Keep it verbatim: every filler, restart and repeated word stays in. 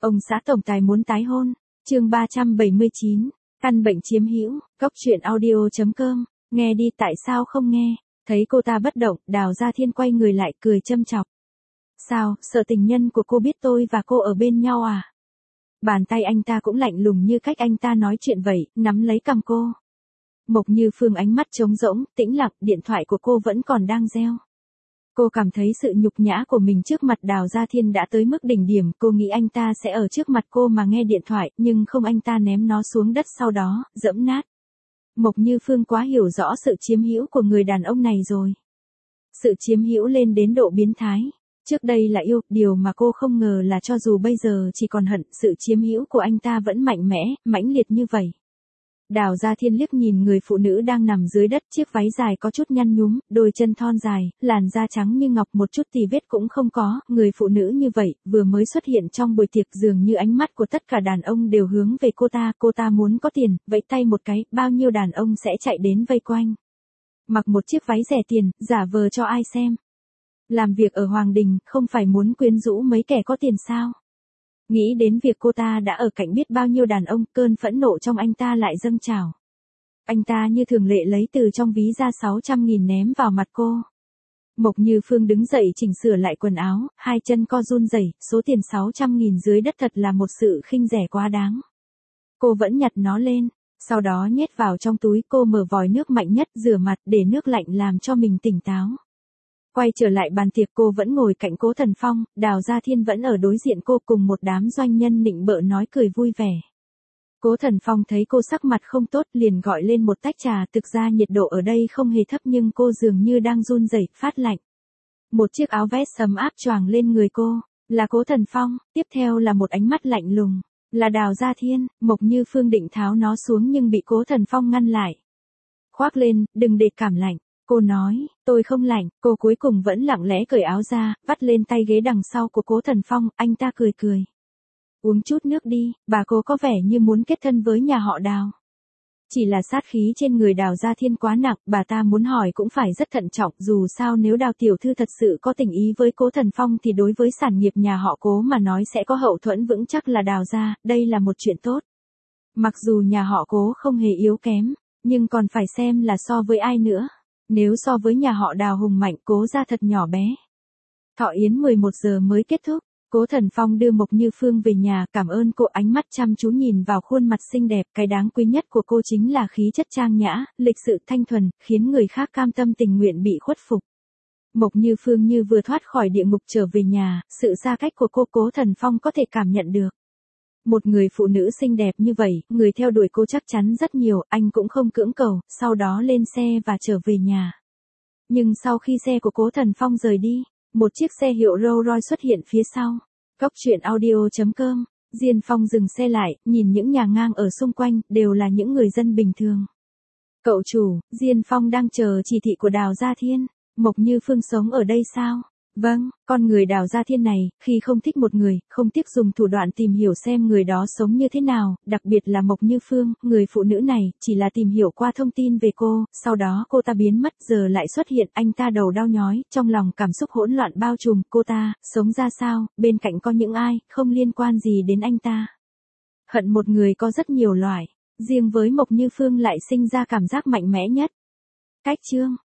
Ông xã tổng tài muốn tái hôn. Chương ba trăm bảy mươi chín, căn bệnh chiếm hữu. Cốc truyện audio chấm com. Nghe đi, tại sao không nghe? Thấy cô ta bất động, Đào Gia Thiên quay người lại cười châm chọc. Sao, sợ tình nhân của cô biết tôi và cô ở bên nhau à? Bàn tay anh ta cũng lạnh lùng như cách anh ta nói chuyện vậy, nắm lấy cằm cô. Mộc Như Phương ánh mắt trống rỗng, tĩnh lặng, điện thoại của cô vẫn còn đang reo. Cô cảm thấy sự nhục nhã của mình trước mặt Đào Gia Thiên đã tới mức đỉnh điểm, cô nghĩ anh ta sẽ ở trước mặt cô mà nghe điện thoại, nhưng không, anh ta ném nó xuống đất sau đó, dẫm nát. Mộc Như Phương quá hiểu rõ sự chiếm hữu của người đàn ông này rồi. Sự chiếm hữu lên đến độ biến thái. Trước đây là yêu, điều mà cô không ngờ là cho dù bây giờ chỉ còn hận, sự chiếm hữu của anh ta vẫn mạnh mẽ, mãnh liệt như vậy. Đào Gia Thiên liếc nhìn người phụ nữ đang nằm dưới đất, chiếc váy dài có chút nhăn nhúm, đôi chân thon dài, làn da trắng như ngọc, một chút tì vết cũng không có, người phụ nữ như vậy, vừa mới xuất hiện trong buổi tiệc, dường như ánh mắt của tất cả đàn ông đều hướng về cô ta, cô ta muốn có tiền, vẫy tay một cái, bao nhiêu đàn ông sẽ chạy đến vây quanh. Mặc một chiếc váy rẻ tiền, giả vờ cho ai xem. Làm việc ở Hoàng Đình, không phải muốn quyến rũ mấy kẻ có tiền sao? Nghĩ đến việc cô ta đã ở cạnh biết bao nhiêu đàn ông, cơn phẫn nộ trong anh ta lại dâng trào. Anh ta như thường lệ lấy từ trong ví ra sáu trăm nghìn ném vào mặt cô. Mộc Như Phương đứng dậy chỉnh sửa lại quần áo, hai chân co run rẩy, số tiền sáu trăm nghìn dưới đất thật là một sự khinh rẻ quá đáng. Cô vẫn nhặt nó lên, sau đó nhét vào trong túi, cô mở vòi nước mạnh nhất, rửa mặt, để nước lạnh làm cho mình tỉnh táo. Quay trở lại bàn tiệc, cô vẫn ngồi cạnh Cố Thần Phong, Đào Gia Thiên vẫn ở đối diện cô cùng một đám doanh nhân nịnh bợ nói cười vui vẻ. Cố Thần Phong thấy cô sắc mặt không tốt liền gọi lên một tách trà, thực ra nhiệt độ ở đây không hề thấp nhưng cô dường như đang run rẩy, phát lạnh. Một chiếc áo vest ấm áp choàng lên người cô, là Cố Thần Phong, tiếp theo là một ánh mắt lạnh lùng, là Đào Gia Thiên. Mộc Như Phương định tháo nó xuống nhưng bị Cố Thần Phong ngăn lại. Khoác lên, đừng để cảm lạnh. Cô nói, tôi không lạnh, cô cuối cùng vẫn lặng lẽ cởi áo ra, vắt lên tay ghế đằng sau của Cố Thần Phong, anh ta cười cười. Uống chút nước đi, bà cô có vẻ như muốn kết thân với nhà họ Đào. Chỉ là sát khí trên người Đào Gia Thiên quá nặng, bà ta muốn hỏi cũng phải rất thận trọng, dù sao nếu Đào tiểu thư thật sự có tình ý với Cố Thần Phong thì đối với sản nghiệp nhà họ Cố mà nói sẽ có hậu thuẫn vững chắc là Đào gia, đây là một chuyện tốt. Mặc dù nhà họ Cố không hề yếu kém, nhưng còn phải xem là so với ai nữa. Nếu so với nhà họ Đào hùng mạnh, Cố gia thật nhỏ bé. Thọ yến mười một giờ mới kết thúc, Cố Thần Phong đưa Mộc Như Phương về nhà, cảm ơn cô, ánh mắt chăm chú nhìn vào khuôn mặt xinh đẹp, cái đáng quý nhất của cô chính là khí chất trang nhã, lịch sự thanh thuần, khiến người khác cam tâm tình nguyện bị khuất phục. Mộc Như Phương như vừa thoát khỏi địa ngục trở về nhà, sự xa cách của cô Cố Thần Phong có thể cảm nhận được. Một người phụ nữ xinh đẹp như vậy, người theo đuổi cô chắc chắn rất nhiều, anh cũng không cưỡng cầu, sau đó lên xe và trở về nhà. Nhưng sau khi xe của Cố Thần Phong rời đi, một chiếc xe hiệu Rolls Royce xuất hiện phía sau. Cốc truyện audio chấm com. Diên Phong dừng xe lại, nhìn những nhà ngang ở xung quanh, đều là những người dân bình thường. Cậu chủ, Diên Phong đang chờ chỉ thị của Đào Gia Thiên. Mộc Như Phương sống ở đây sao? Vâng, con người Đào Gia Thiên này, khi không thích một người, không tiếc dùng thủ đoạn tìm hiểu xem người đó sống như thế nào, đặc biệt là Mộc Như Phương, người phụ nữ này, chỉ là tìm hiểu qua thông tin về cô, sau đó cô ta biến mất, giờ lại xuất hiện, anh ta đầu đau nhói, trong lòng cảm xúc hỗn loạn bao trùm, cô ta, sống ra sao, bên cạnh có những ai, không liên quan gì đến anh ta. Hận một người có rất nhiều loại, riêng với Mộc Như Phương lại sinh ra cảm giác mạnh mẽ nhất. Cách chương